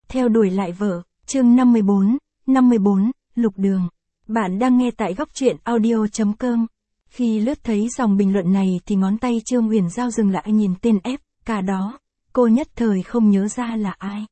Theo đuổi lại vợ, chương 54, Lục Đường. Bạn đang nghe tại góc truyện audio.com. Khi lướt thấy dòng bình luận này thì ngón tay Trương Huyền Giao dừng lại nhìn tên FK đó. Cô nhất thời không nhớ ra là ai.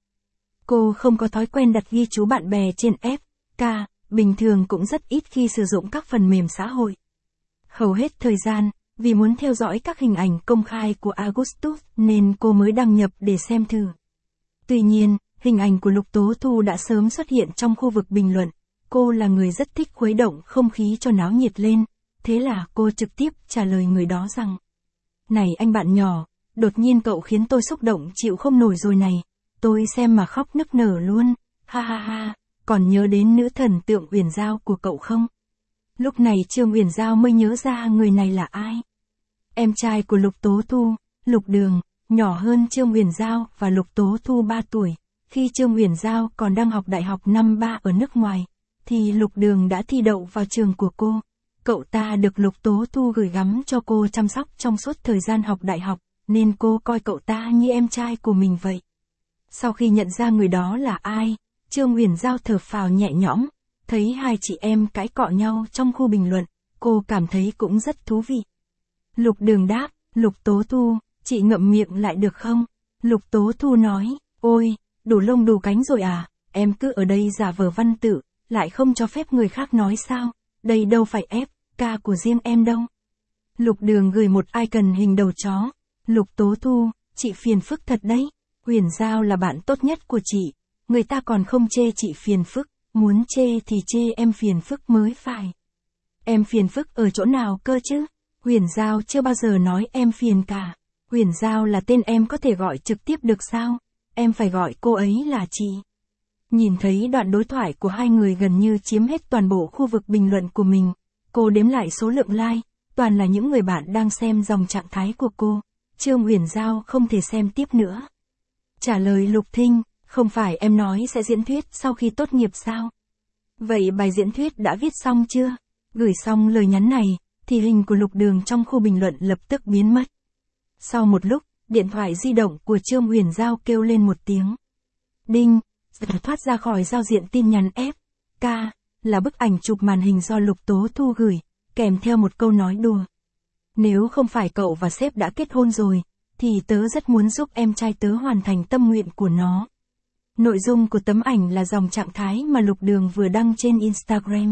Cô không có thói quen đặt ghi chú bạn bè trên FK, bình thường cũng rất ít khi sử dụng các phần mềm xã hội. Hầu hết thời gian, vì muốn theo dõi các hình ảnh công khai của Augustus nên cô mới đăng nhập để xem thử. Tuy nhiên, hình ảnh của Lục Tố Thu đã sớm xuất hiện trong khu vực bình luận. Cô là người rất thích khuấy động không khí cho náo nhiệt lên, thế là cô trực tiếp trả lời người đó rằng: "Này anh bạn nhỏ, đột nhiên cậu khiến tôi xúc động chịu không nổi rồi này, tôi xem mà khóc nức nở luôn, ha ha ha, còn nhớ đến nữ thần tượng Uyển Giao của cậu không?" Lúc này Trương Uyển Giao mới nhớ ra người này là ai. Em trai của Lục Tố Thu, Lục Đường, nhỏ hơn Trương Uyển Giao và Lục Tố Thu 3 tuổi. Khi Trương Uyển Giao còn đang học đại học năm 3 ở nước ngoài, thì Lục Đường đã thi đậu vào trường của cô. Cậu ta được Lục Tố Thu gửi gắm cho cô chăm sóc trong suốt thời gian học đại học, nên cô coi cậu ta như em trai của mình vậy. Sau khi nhận ra người đó là ai, Trương Uyển Giao thở phào nhẹ nhõm, thấy hai chị em cãi cọ nhau trong khu bình luận, cô cảm thấy cũng rất thú vị. Lục Đường đáp: "Lục Tố Thu, chị ngậm miệng lại được không?" Lục Tố Thu nói: "Ôi, đủ lông đủ cánh rồi à, em cứ ở đây giả vờ văn tự, lại không cho phép người khác nói sao, đây đâu phải FK của riêng em đâu." Lục Đường gửi một icon hình đầu chó: "Lục Tố Thu, chị phiền phức thật đấy, Huyền Giao là bạn tốt nhất của chị, người ta còn không chê chị phiền phức, muốn chê thì chê em phiền phức mới phải. Em phiền phức ở chỗ nào cơ chứ? Huyền Giao chưa bao giờ nói em phiền cả. Huyền Giao là tên em có thể gọi trực tiếp được sao? Em phải gọi cô ấy là chị." Nhìn thấy đoạn đối thoại của hai người gần như chiếm hết toàn bộ khu vực bình luận của mình, cô đếm lại số lượng like, toàn là những người bạn đang xem dòng trạng thái của cô. Trương Huyền Giao không thể xem tiếp nữa. Trả lời Lục Thinh: "Không phải em nói sẽ diễn thuyết sau khi tốt nghiệp sao? Vậy bài diễn thuyết đã viết xong chưa?" Gửi xong lời nhắn này, thì hình của Lục Đường trong khu bình luận lập tức biến mất. Sau một lúc, điện thoại di động của Trương Huyền Giao kêu lên một tiếng. Đinh, thoát ra khỏi giao diện tin nhắn FK, là bức ảnh chụp màn hình do Lục Tố Thu gửi, kèm theo một câu nói đùa: "Nếu không phải cậu và sếp đã kết hôn rồi, thì tớ rất muốn giúp em trai tớ hoàn thành tâm nguyện của nó." Nội dung của tấm ảnh là dòng trạng thái mà Lục Đường vừa đăng trên Instagram.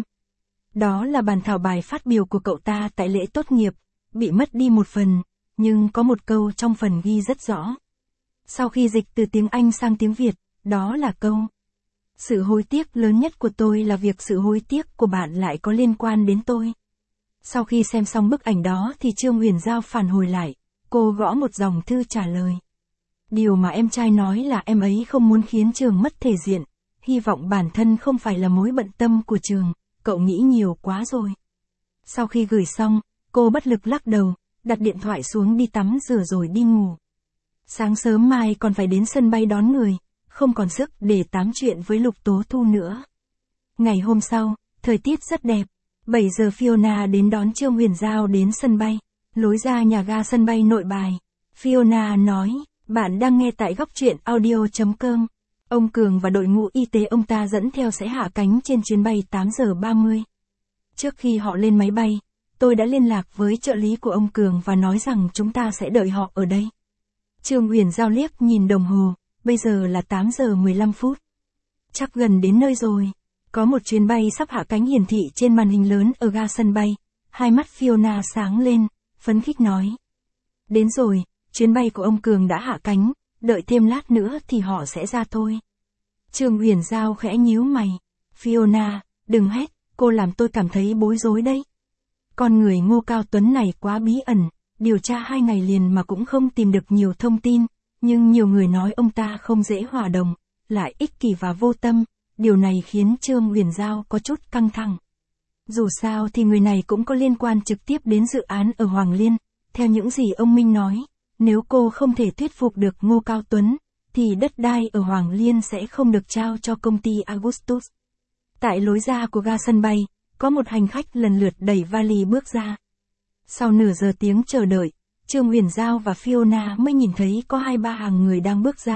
Đó là bản thảo bài phát biểu của cậu ta tại lễ tốt nghiệp, bị mất đi một phần, nhưng có một câu trong phần ghi rất rõ. Sau khi dịch từ tiếng Anh sang tiếng Việt, đó là câu: "Sự hối tiếc lớn nhất của tôi là việc sự hối tiếc của bạn lại có liên quan đến tôi." Sau khi xem xong bức ảnh đó thì Trương Huyền Giao phản hồi lại, cô gõ một dòng thư trả lời: "Điều mà em trai nói là em ấy không muốn khiến trường mất thể diện, hy vọng bản thân không phải là mối bận tâm của trường, cậu nghĩ nhiều quá rồi." Sau khi gửi xong, cô bất lực lắc đầu, đặt điện thoại xuống đi tắm rửa rồi đi ngủ. Sáng sớm mai còn phải đến sân bay đón người, không còn sức để tám chuyện với Lục Tố Thu nữa. Ngày hôm sau, thời tiết rất đẹp. 7 giờ Fiona đến đón Trương Huyền Giao đến sân bay. Lối ra nhà ga sân bay Nội Bài, Fiona nói: "Bạn đang nghe tại góc truyện audio.com. Ông Cường và đội ngũ y tế ông ta dẫn theo sẽ hạ cánh trên chuyến bay 8 giờ 30. Trước khi họ lên máy bay, tôi đã liên lạc với trợ lý của ông Cường và nói rằng chúng ta sẽ đợi họ ở đây." Trương Huyền Giao liếc nhìn đồng hồ, bây giờ là 8 giờ 15 phút. Chắc gần đến nơi rồi. Có một chuyến bay sắp hạ cánh hiển thị trên màn hình lớn ở ga sân bay. Hai mắt Fiona sáng lên, phấn khích nói: "Đến rồi, chuyến bay của ông Cường đã hạ cánh, đợi thêm lát nữa thì họ sẽ ra thôi." Trương Huyền Giao khẽ nhíu mày: "Fiona, đừng hét, cô làm tôi cảm thấy bối rối đấy. Con người Ngô Cao Tuấn này quá bí ẩn, điều tra 2 ngày liền mà cũng không tìm được nhiều thông tin, nhưng nhiều người nói ông ta không dễ hòa đồng, lại ích kỷ và vô tâm." Điều này khiến Trương Huyền Giao có chút căng thẳng. Dù sao thì người này cũng có liên quan trực tiếp đến dự án ở Hoàng Liên, theo những gì ông Minh nói, nếu cô không thể thuyết phục được Ngô Cao Tuấn, thì đất đai ở Hoàng Liên sẽ không được trao cho công ty Augustus. Tại lối ra của ga sân bay, có một hành khách lần lượt đẩy vali bước ra. Sau nửa giờ tiếng chờ đợi, Trương Huyền Giao và Fiona mới nhìn thấy có 2-3 hàng người đang bước ra.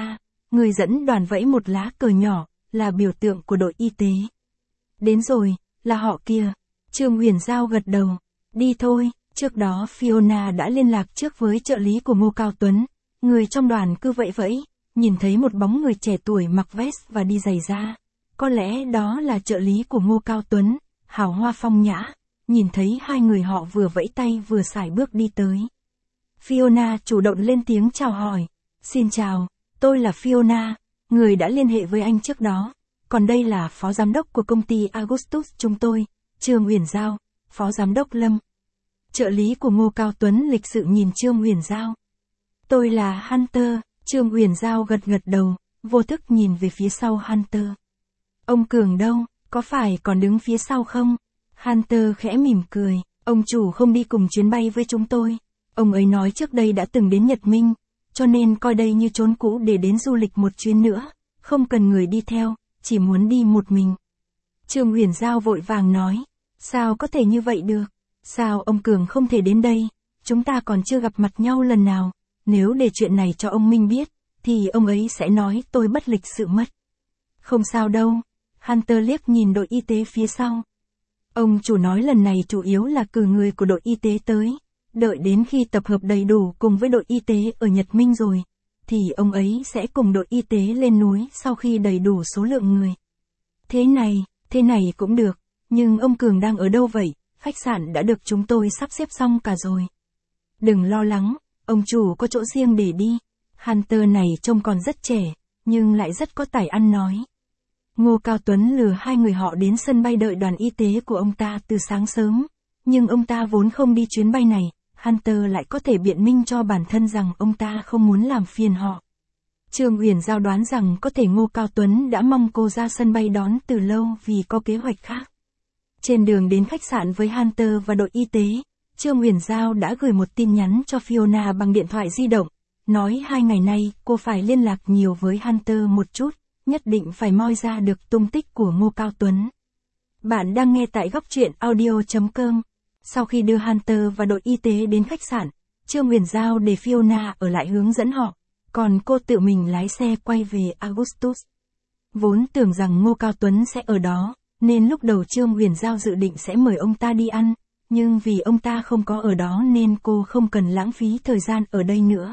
người dẫn đoàn vẫy một lá cờ nhỏ, là biểu tượng của đội y tế. Đến rồi, là họ kia. Trương Huyền Giao gật đầu. Đi thôi, trước đó Fiona đã liên lạc trước với trợ lý của Ngô Cao Tuấn. Người trong đoàn cứ vẫy vẫy, nhìn thấy một bóng người trẻ tuổi mặc vest và đi giày da. Có lẽ đó là trợ lý của Ngô Cao Tuấn, hào hoa phong nhã. Nhìn thấy hai người họ vừa vẫy tay vừa sải bước đi tới. Fiona chủ động lên tiếng chào hỏi. Xin chào, tôi là Fiona, người đã liên hệ với anh trước đó. Còn đây là phó giám đốc của công ty Augustus chúng tôi, Trương Huyền Giao, phó giám đốc Lâm. Trợ lý của Ngô Cao Tuấn lịch sự nhìn Trương Huyền Giao. Tôi là Hunter, Trương Huyền Giao gật gật đầu, vô thức nhìn về phía sau Hunter. Ông Cường đâu, có phải còn đứng phía sau không? Hunter khẽ mỉm cười, ông chủ không đi cùng chuyến bay với chúng tôi. Ông ấy nói trước đây đã từng đến Nhật Minh, cho nên coi đây như chốn cũ để đến du lịch một chuyến nữa, không cần người đi theo, chỉ muốn đi một mình. Trương Huyền Giao vội vàng nói, sao có thể như vậy được? Sao ông Cường không thể đến đây? Chúng ta còn chưa gặp mặt nhau lần nào, nếu để chuyện này cho ông Minh biết, thì ông ấy sẽ nói tôi bất lịch sự mất. Không sao đâu, Hunter liếc nhìn đội y tế phía sau. Ông chủ nói lần này chủ yếu là cử người của đội y tế tới, đợi đến khi tập hợp đầy đủ cùng với đội y tế ở Nhật Minh rồi, thì ông ấy sẽ cùng đội y tế lên núi sau khi đầy đủ số lượng người. Thế này cũng được, nhưng ông Cường đang ở đâu vậy? Khách sạn đã được chúng tôi sắp xếp xong cả rồi. Đừng lo lắng, ông chủ có chỗ riêng để đi. Hunter này trông còn rất trẻ, nhưng lại rất có tài ăn nói. Ngô Cao Tuấn lừa hai người họ đến sân bay đợi đoàn y tế của ông ta từ sáng sớm, nhưng ông ta vốn không đi chuyến bay này, Hunter lại có thể biện minh cho bản thân rằng ông ta không muốn làm phiền họ. Trương Huyền Giao đoán rằng có thể Ngô Cao Tuấn đã mong cô ra sân bay đón từ lâu vì có kế hoạch khác. Trên đường đến khách sạn với Hunter và đội y tế, Trương Huyền Giao đã gửi một tin nhắn cho Fiona bằng điện thoại di động, nói 2 ngày nay cô phải liên lạc nhiều với Hunter một chút, nhất định phải moi ra được tung tích của Ngô Cao Tuấn. Bạn đang nghe tại góc truyện audio.com. Sau khi đưa Hunter và đội y tế đến khách sạn, Trương Huyền Giao để Fiona ở lại hướng dẫn họ, còn cô tự mình lái xe quay về Augustus. Vốn tưởng rằng Ngô Cao Tuấn sẽ ở đó, nên lúc đầu Trương Huyền Giao dự định sẽ mời ông ta đi ăn, nhưng vì ông ta không có ở đó nên cô không cần lãng phí thời gian ở đây nữa.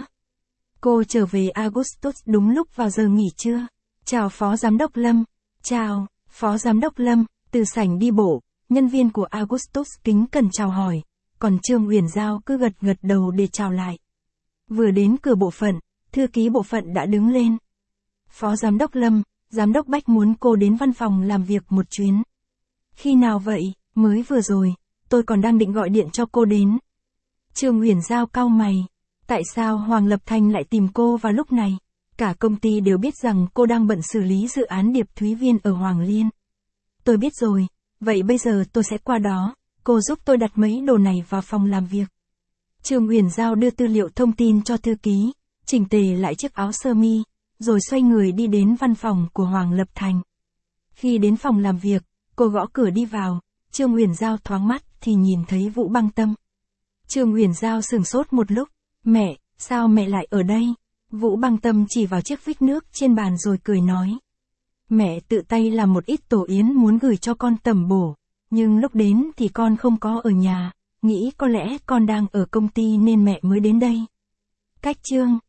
Cô trở về Augustus đúng lúc vào giờ nghỉ trưa. Chào Phó Giám đốc Lâm. Chào, Phó Giám đốc Lâm. Từ sảnh đi bộ, nhân viên của Augustus kính cẩn chào hỏi, còn Trương Huyền Giao cứ gật gật đầu để chào lại. Vừa đến cửa bộ phận, thư ký bộ phận đã đứng lên. Phó Giám đốc Lâm, Giám đốc Bách muốn cô đến văn phòng làm việc một chuyến. Khi nào vậy? Mới vừa rồi, tôi còn đang định gọi điện cho cô đến. Trương Huyền Giao cau mày. Tại sao Hoàng Lập Thành lại tìm cô vào lúc này? Cả công ty đều biết rằng cô đang bận xử lý dự án Điệp Thúy Viên ở Hoàng Liên. Tôi biết rồi, vậy bây giờ tôi sẽ qua đó, cô giúp tôi đặt mấy đồ này vào phòng làm việc. Trương Huyền Giao đưa tư liệu thông tin cho thư ký, chỉnh tề lại chiếc áo sơ mi, rồi xoay người đi đến văn phòng của Hoàng Lập Thành. Khi đến phòng làm việc, cô gõ cửa đi vào, Trương Huyền Giao thoáng mắt thì nhìn thấy Vũ Băng Tâm. Trương Huyền Giao sửng sốt một lúc, mẹ, sao mẹ lại ở đây? Vũ Băng Tâm chỉ vào chiếc vích nước trên bàn rồi cười nói. Mẹ tự tay làm một ít tổ yến muốn gửi cho con tẩm bổ, nhưng lúc đến thì con không có ở nhà, nghĩ có lẽ con đang ở công ty nên mẹ mới đến đây. Cách Trương